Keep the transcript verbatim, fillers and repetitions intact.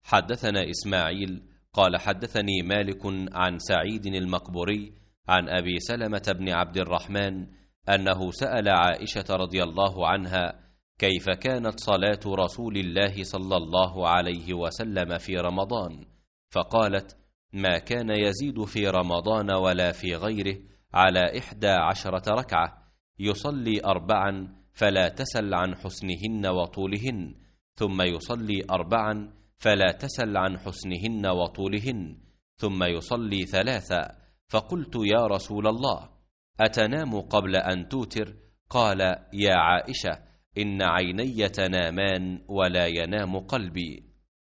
حدثنا إسماعيل قال حدثني مالك عن سعيد المقبوري عن أبي سلمة بن عبد الرحمن أنه سأل عائشة رضي الله عنها كيف كانت صلاة رسول الله صلى الله عليه وسلم في رمضان، فقالت: ما كان يزيد في رمضان ولا في غيره على إحدى عشرة ركعة، يصلي أربعا فلا تسل عن حسنهن وطولهن، ثم يصلي أربعا فلا تسل عن حسنهن وطولهن، ثم يصلي ثلاثا. فقلت: يا رسول الله، أتنام قبل أن توتر؟ قال: يا عائشة، إن عيني تنامان ولا ينام قلبي.